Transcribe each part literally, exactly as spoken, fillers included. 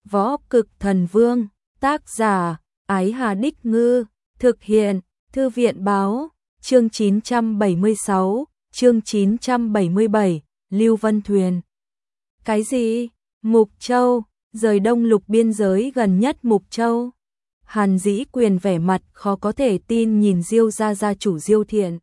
Võ Cực Thần Vương, tác giả, Ái Hà Đích Ngư, thực hiện, Thư viện Báo, chương chín trăm bảy mươi sáu, chương chín trăm bảy mươi bảy, Lưu Vân Thuyền. Cái gì? Mục Châu, rời Đông Lục biên giới gần nhất Mục Châu. Hàn Dĩ Quyền vẻ mặt khó có thể tin nhìn Diêu gia gia chủ Diêu Thiện.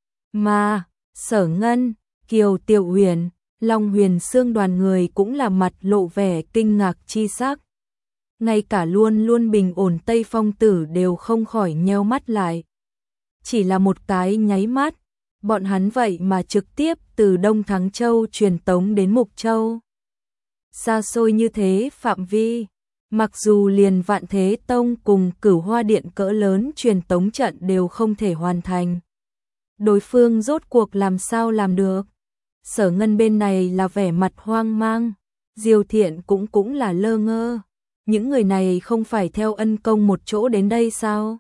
Mà, Sở Ngân, Kiều Tiểu Huyền, Long Huyền Xương đoàn người cũng là mặt lộ vẻ kinh ngạc chi sắc. Ngay cả luôn luôn bình ổn Tây Phong Tử đều không khỏi nheo mắt lại. Chỉ là một cái nháy mắt, bọn hắn vậy mà trực tiếp từ Đông Thắng Châu truyền tống đến Mục Châu. Xa xôi như thế phạm vi, mặc dù liền Vạn Thế Tông cùng Cửu Hoa Điện cỡ lớn truyền tống trận đều không thể hoàn thành. Đối phương rốt cuộc làm sao làm được? Sở Ngân bên này là vẻ mặt hoang mang, Diêu Thiện cũng cũng là lơ ngơ. Những người này không phải theo ân công một chỗ đến đây sao?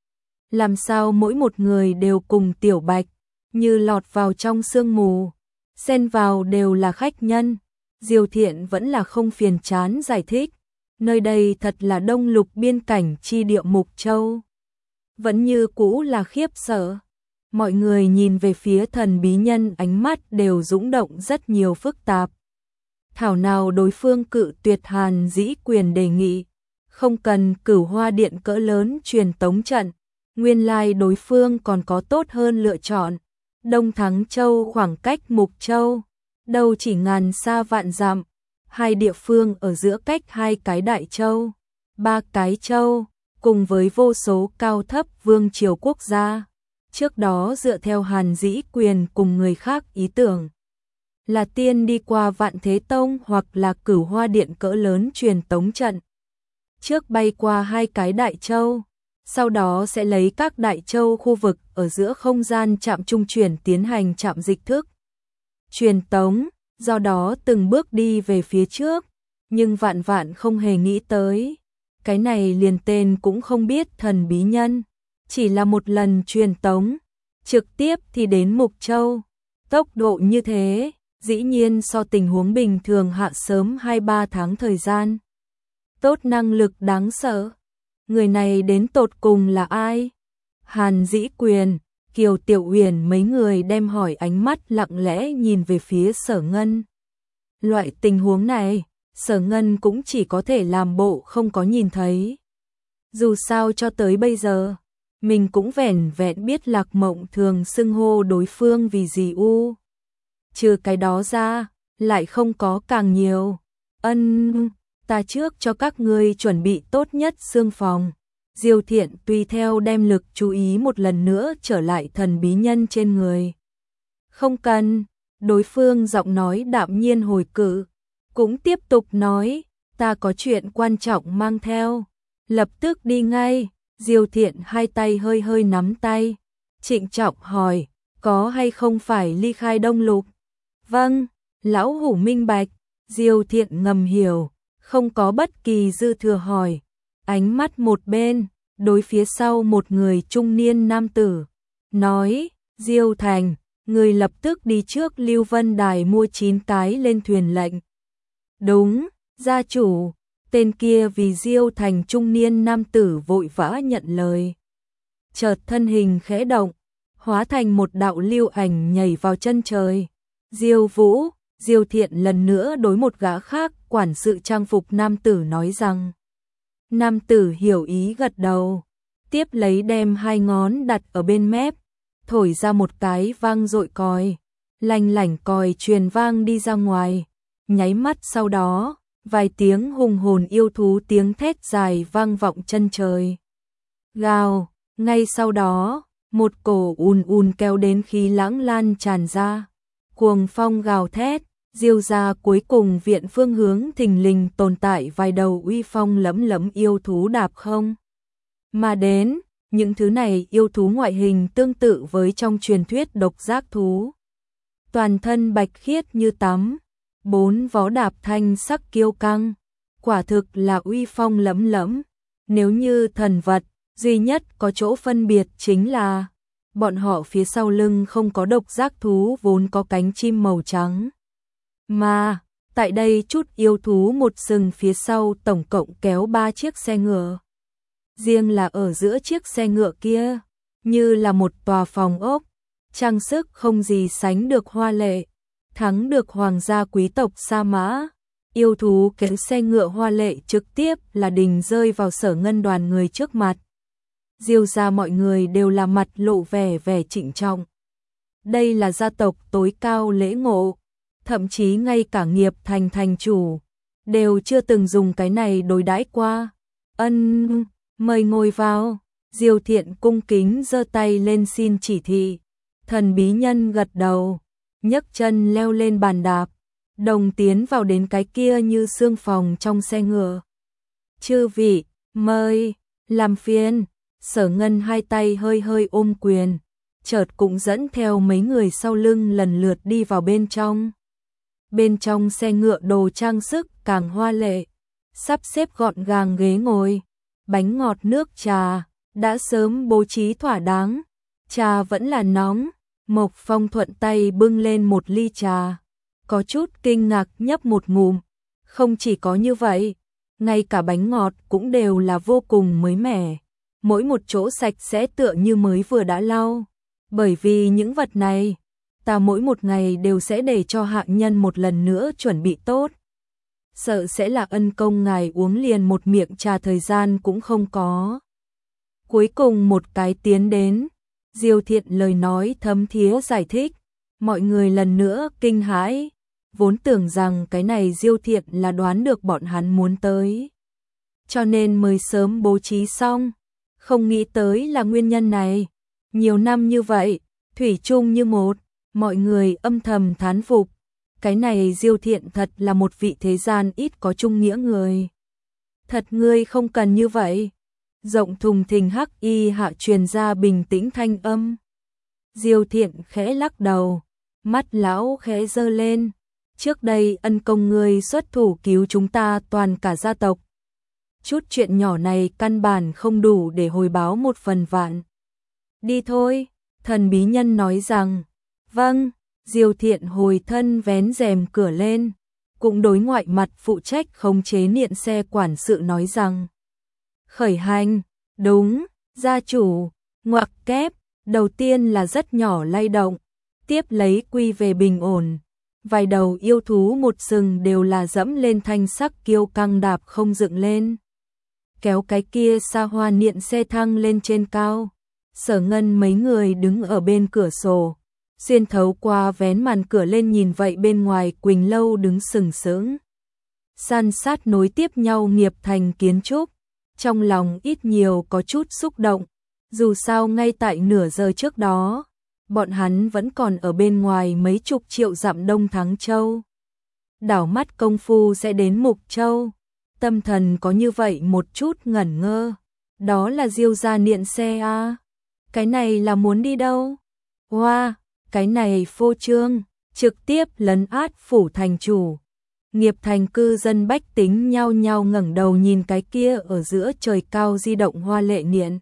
Làm sao mỗi một người đều cùng Tiểu Bạch, như lọt vào trong sương mù, xen vào đều là khách nhân. Diêu Thiện vẫn là không phiền chán giải thích, nơi đây thật là Đông Lục biên cảnh chi địa Mục Châu. Vẫn như cũ là khiếp sợ. Mọi người nhìn về phía thần bí nhân ánh mắt đều dũng động rất nhiều phức tạp. Thảo nào đối phương cự tuyệt Hàn Dĩ Quyền đề nghị, không cần Cửu Hoa Điện cỡ lớn truyền tống trận, nguyên lai đối phương còn có tốt hơn lựa chọn. Đông Thắng Châu khoảng cách Mục Châu, đâu chỉ ngàn xa vạn dặm, hai địa phương ở giữa cách hai cái đại châu, ba cái châu, cùng với vô số cao thấp vương triều quốc gia. Trước đó dựa theo Hàn Dĩ Quyền cùng người khác ý tưởng, là tiên đi qua Vạn Thế Tông hoặc là Cửu Hoa Điện cỡ lớn truyền tống trận. Trước bay qua hai cái đại châu, sau đó sẽ lấy các đại châu khu vực ở giữa không gian trạm trung chuyển tiến hành trạm dịch thức truyền tống, do đó từng bước đi về phía trước, nhưng vạn vạn không hề nghĩ tới. Cái này liền tên cũng không biết thần bí nhân, chỉ là một lần truyền tống, trực tiếp thì đến Mục Châu. Tốc độ như thế, dĩ nhiên so tình huống bình thường hạ sớm hai ba tháng thời gian. Tốt năng lực đáng sợ. Người này đến tột cùng là ai? Hàn Dĩ Quyền, Kiều Tiểu Huyền mấy người đem hỏi ánh mắt lặng lẽ nhìn về phía Sở Ngân. Loại tình huống này, Sở Ngân cũng chỉ có thể làm bộ không có nhìn thấy. Dù sao cho tới bây giờ, mình cũng vẻn vẹn biết Lạc Mộng thường xưng hô đối phương vì gì u. Trừ cái đó ra, lại không có càng nhiều. Ân, ta trước cho các ngươi chuẩn bị tốt nhất xương phòng. Diêu Thiện tùy theo đem lực chú ý một lần nữa trở lại thần bí nhân trên người. Không cần, đối phương giọng nói đạm nhiên hồi cự, cũng tiếp tục nói, ta có chuyện quan trọng mang theo, lập tức đi ngay. Diêu Thiện hai tay hơi hơi nắm tay, trịnh trọng hỏi, có hay không phải ly khai Đông Lục? Vâng, lão hủ minh bạch. Diêu Thiện ngầm hiểu, không có bất kỳ dư thừa hỏi, ánh mắt một bên, đối phía sau một người trung niên nam tử, nói, Diêu Thành, người lập tức đi trước Lưu Vân Đài mua chín cái lên thuyền lệnh. Đúng, gia chủ. Tên kia vì Diêu Thành trung niên nam tử vội vã nhận lời. Chợt thân hình khẽ động, hóa thành một đạo lưu ảnh nhảy vào chân trời. Diêu Vũ, Diêu Thiện lần nữa đối một gã khác quản sự trang phục nam tử nói rằng. Nam tử hiểu ý gật đầu, tiếp lấy đem hai ngón đặt ở bên mép, thổi ra một cái vang dội còi, lanh lảnh còi truyền vang đi ra ngoài, nháy mắt sau đó, vài tiếng hùng hồn yêu thú tiếng thét dài vang vọng chân trời. Gào, ngay sau đó, một cổ ùn ùn kéo đến khí lãng lan tràn ra, cuồng phong gào thét. Diêu gia cuối cùng viện phương hướng thình lình tồn tại vài đầu uy phong lẫm lẫm yêu thú đạp không mà đến. Những thứ này yêu thú ngoại hình tương tự với trong truyền thuyết độc giác thú, toàn thân bạch khiết như tắm, bốn vó đạp thanh sắc kiêu căng, quả thực là uy phong lẫm lẫm. Nếu như thần vật, duy nhất có chỗ phân biệt chính là bọn họ phía sau lưng không có độc giác thú vốn có cánh chim màu trắng, mà Tại đây chút yêu thú một sừng phía sau tổng cộng kéo ba chiếc xe ngựa. Riêng là ở giữa chiếc xe ngựa kia, như là một tòa phòng ốc, trang sức không gì sánh được hoa lệ, thắng được hoàng gia quý tộc Sa Mã. Yêu thú kéo xe ngựa hoa lệ trực tiếp là đình rơi vào Sở Ngân đoàn người trước mặt. Diêu gia mọi người đều là mặt lộ vẻ vẻ trịnh trọng. Đây là gia tộc tối cao lễ ngộ, thậm chí ngay cả Nghiệp Thành thành chủ đều chưa từng dùng cái này đối đãi qua. Ân, mời ngồi vào. Diêu Thiện cung kính giơ tay lên xin chỉ thị. Thần bí nhân gật đầu, nhấc chân leo lên bàn đạp, đồng tiến vào đến cái kia như xương phòng trong xe ngựa. Chư vị, mời, làm phiền. Sở Ngân hai tay hơi hơi ôm quyền, chợt cũng dẫn theo mấy người sau lưng lần lượt đi vào bên trong. Bên trong xe ngựa đồ trang sức càng hoa lệ, sắp xếp gọn gàng ghế ngồi, bánh ngọt nước trà đã sớm bố trí thỏa đáng. Trà vẫn là nóng, Mộc Phong thuận tay bưng lên một ly trà, có chút kinh ngạc nhấp một ngụm. Không chỉ có như vậy, ngay cả bánh ngọt cũng đều là vô cùng mới mẻ, mỗi một chỗ sạch sẽ tựa như mới vừa đã lau. Bởi vì những vật này, ta mỗi một ngày đều sẽ để cho hạ nhân một lần nữa chuẩn bị tốt. Sợ sẽ là ân công ngài uống liền một miệng trà thời gian cũng không có. Cuối cùng một cái tiến đến, Diêu Thiện lời nói thấm thía giải thích, mọi người lần nữa kinh hãi, vốn tưởng rằng cái này Diêu Thiện là đoán được bọn hắn muốn tới, cho nên mới sớm bố trí xong, không nghĩ tới là nguyên nhân này. Nhiều năm như vậy, thủy chung như một, mọi người âm thầm thán phục, cái này Diêu Thiện thật là một vị thế gian ít có trung nghĩa người. Thật ngươi không cần như vậy. Rộng thùng thình hắc y hạ truyền ra bình tĩnh thanh âm. Diêu Thiện khẽ lắc đầu, mắt lão khẽ giơ lên. Trước đây ân công ngươi xuất thủ cứu chúng ta toàn cả gia tộc. Chút chuyện nhỏ này căn bản không đủ để hồi báo một phần vạn. Đi thôi, thần bí nhân nói rằng. Vâng, Diêu Thiện hồi thân vén rèm cửa lên, cũng đối ngoại mặt phụ trách khống chế niệm xe quản sự nói rằng. Khởi hành, đúng, gia chủ, ngoặc kép, đầu tiên là rất nhỏ lay động, tiếp lấy quy về bình ổn. Vài đầu yêu thú một sừng đều là dẫm lên thanh sắc kiêu căng đạp không dựng lên. Kéo cái kia xa hoa niệm xe thăng lên trên cao. Sở Ngân mấy người đứng ở bên cửa sổ, xuyên thấu qua vén màn cửa lên nhìn vậy bên ngoài Quỳnh Lâu đứng sừng sững. San sát nối tiếp nhau Nghiệp Thành kiến trúc, trong lòng ít nhiều có chút xúc động, dù sao ngay tại nửa giờ trước đó, bọn hắn vẫn còn ở bên ngoài mấy chục triệu dặm Đông Thắng Châu. Đảo mắt công phu sẽ đến Mục Châu, tâm thần có như vậy một chút ngẩn ngơ, đó là Diêu gia niệm xe a. Cái này là muốn đi đâu? Hoa, wow, cái này phô trương, trực tiếp lấn át phủ thành chủ. Nghiệp Thành cư dân bách tính nhao nhao ngẩng đầu nhìn cái kia ở giữa trời cao di động hoa lệ niệm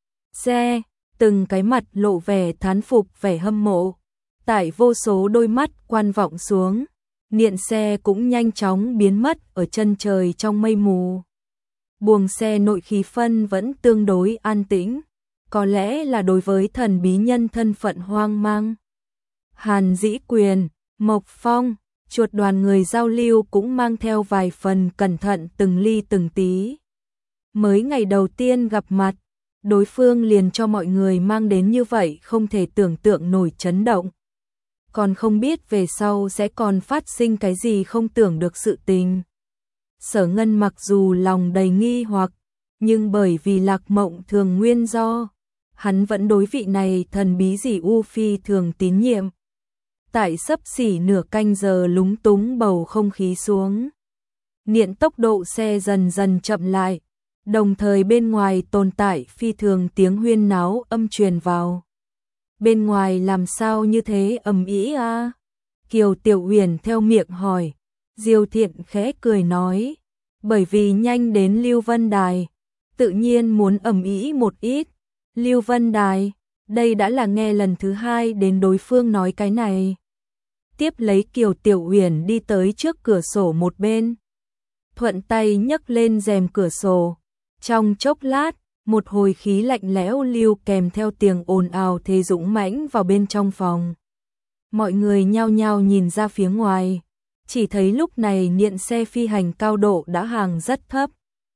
xe, từng cái mặt lộ vẻ thán phục vẻ hâm mộ. Tại vô số đôi mắt quan vọng xuống, niệm xe cũng nhanh chóng biến mất ở chân trời trong mây mù. Buồng xe nội khí phân vẫn tương đối an tĩnh, có lẽ là đối với thần bí nhân thân phận hoang mang. Hàn Dĩ Quyền, Mộc Phong, chuột đoàn người giao lưu cũng mang theo vài phần cẩn thận từng ly từng tí. Mới ngày đầu tiên gặp mặt, đối phương liền cho mọi người mang đến như vậy không thể tưởng tượng nổi chấn động. Còn không biết về sau sẽ còn phát sinh cái gì không tưởng được sự tình. Sở Ngân mặc dù lòng đầy nghi hoặc, nhưng bởi vì Lạc Mộng thường nguyên do, hắn vẫn đối vị này thần bí dì U phi thường tín nhiệm. Tại sấp xỉ nửa canh giờ lúng túng bầu không khí xuống, niệm tốc độ xe dần dần chậm lại, đồng thời bên ngoài tồn tại phi thường tiếng huyên náo âm truyền vào. Bên ngoài làm sao như thế ầm ĩ a? Kiều Tiểu Uyển theo miệng hỏi. Diêu Thiện khẽ cười nói, bởi vì nhanh đến Lưu Vân Đài, tự nhiên muốn ầm ĩ một ít. Lưu Vân Đài, đây đã là nghe lần thứ hai đến đối phương nói cái này. Tiếp lấy Kiều Tiểu Uyển đi tới trước cửa sổ một bên, thuận tay nhấc lên rèm cửa sổ. Trong chốc lát, một hồi khí lạnh lẽo lưu kèm theo tiếng ồn ào thế dũng mãnh vào bên trong phòng. Mọi người nhao nhao nhìn ra phía ngoài, chỉ thấy lúc này niện xe phi hành cao độ đã hàng rất thấp.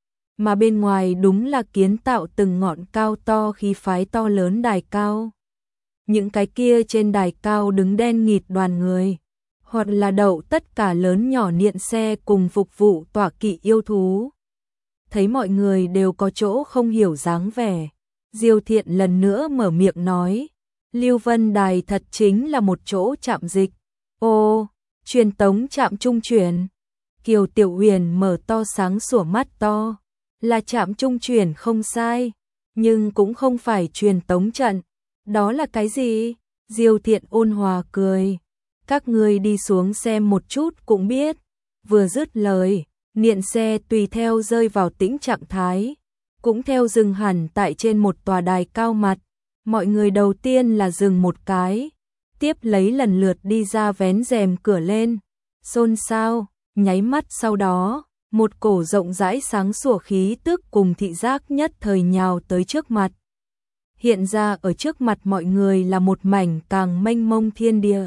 Mà bên ngoài đúng là kiến tạo từng ngọn cao to khí phái to lớn đài cao. Những cái kia trên đài cao đứng đen nghịt đoàn người, hoặc là đậu tất cả lớn nhỏ niện xe cùng phục vụ tọa kỵ yêu thú. Thấy mọi người đều có chỗ không hiểu dáng vẻ, Diêu Thiện lần nữa mở miệng nói, Lưu Vân Đài thật chính là một chỗ trạm dịch. Ô, truyền tống trạm trung chuyển. Kiều Tiểu Uyển mở to sáng sủa mắt to, là trạm trung chuyển không sai, nhưng cũng không phải truyền tống trận. Đó là cái gì? Diêu Thiện ôn hòa cười. Các ngươi đi xuống xem một chút cũng biết. Vừa dứt lời, niện xe tùy theo rơi vào tĩnh trạng thái, cũng theo dừng hẳn tại trên một tòa đài cao mặt. Mọi người đầu tiên là dừng một cái, tiếp lấy lần lượt đi ra vén rèm cửa lên, xôn xao, nháy mắt sau đó, một cổ rộng rãi sáng sủa khí tức cùng thị giác nhất thời nhào tới trước mặt. Hiện ra ở trước mặt mọi người là một mảnh càng mênh mông thiên địa.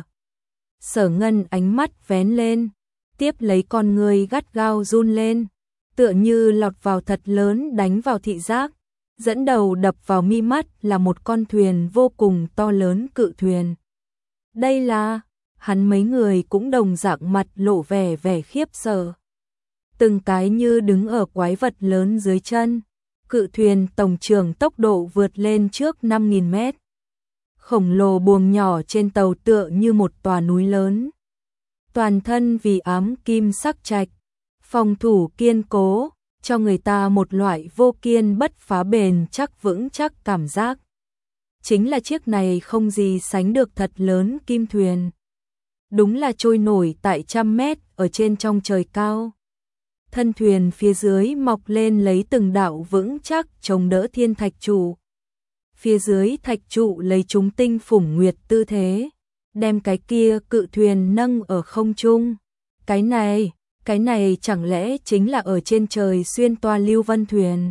Sở Ngân ánh mắt vén lên, tiếp lấy con người gắt gao run lên, tựa như lọt vào thật lớn đánh vào thị giác. Dẫn đầu đập vào mi mắt là một con thuyền vô cùng to lớn cự thuyền. Đây là, hắn mấy người cũng đồng dạng mặt lộ vẻ vẻ khiếp sợ. Từng cái như đứng ở quái vật lớn dưới chân. Cự thuyền tổng trường tốc độ vượt lên trước năm nghìn mét. Khổng lồ buồng nhỏ trên tàu tựa như một tòa núi lớn. Toàn thân vì ám kim sắc trạch, phòng thủ kiên cố, cho người ta một loại vô kiên bất phá bền chắc vững chắc cảm giác. Chính là chiếc này không gì sánh được thật lớn kim thuyền. Đúng là trôi nổi tại trăm mét ở trên trong trời cao. Thân thuyền phía dưới mọc lên lấy từng đạo vững chắc chống đỡ thiên thạch trụ. Phía dưới thạch trụ lấy chúng tinh phủng nguyệt tư thế, đem cái kia cự thuyền nâng ở không trung. Cái này, cái này chẳng lẽ chính là ở trên trời xuyên toa Lưu Vân thuyền.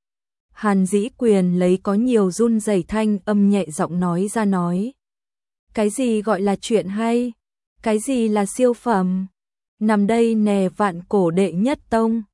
Hàn Dĩ Quyền lấy có nhiều run rẩy thanh âm nhẹ giọng nói ra nói. Cái gì gọi là chuyện hay? Cái gì là siêu phẩm? Nằm đây nè vạn cổ đệ nhất tông,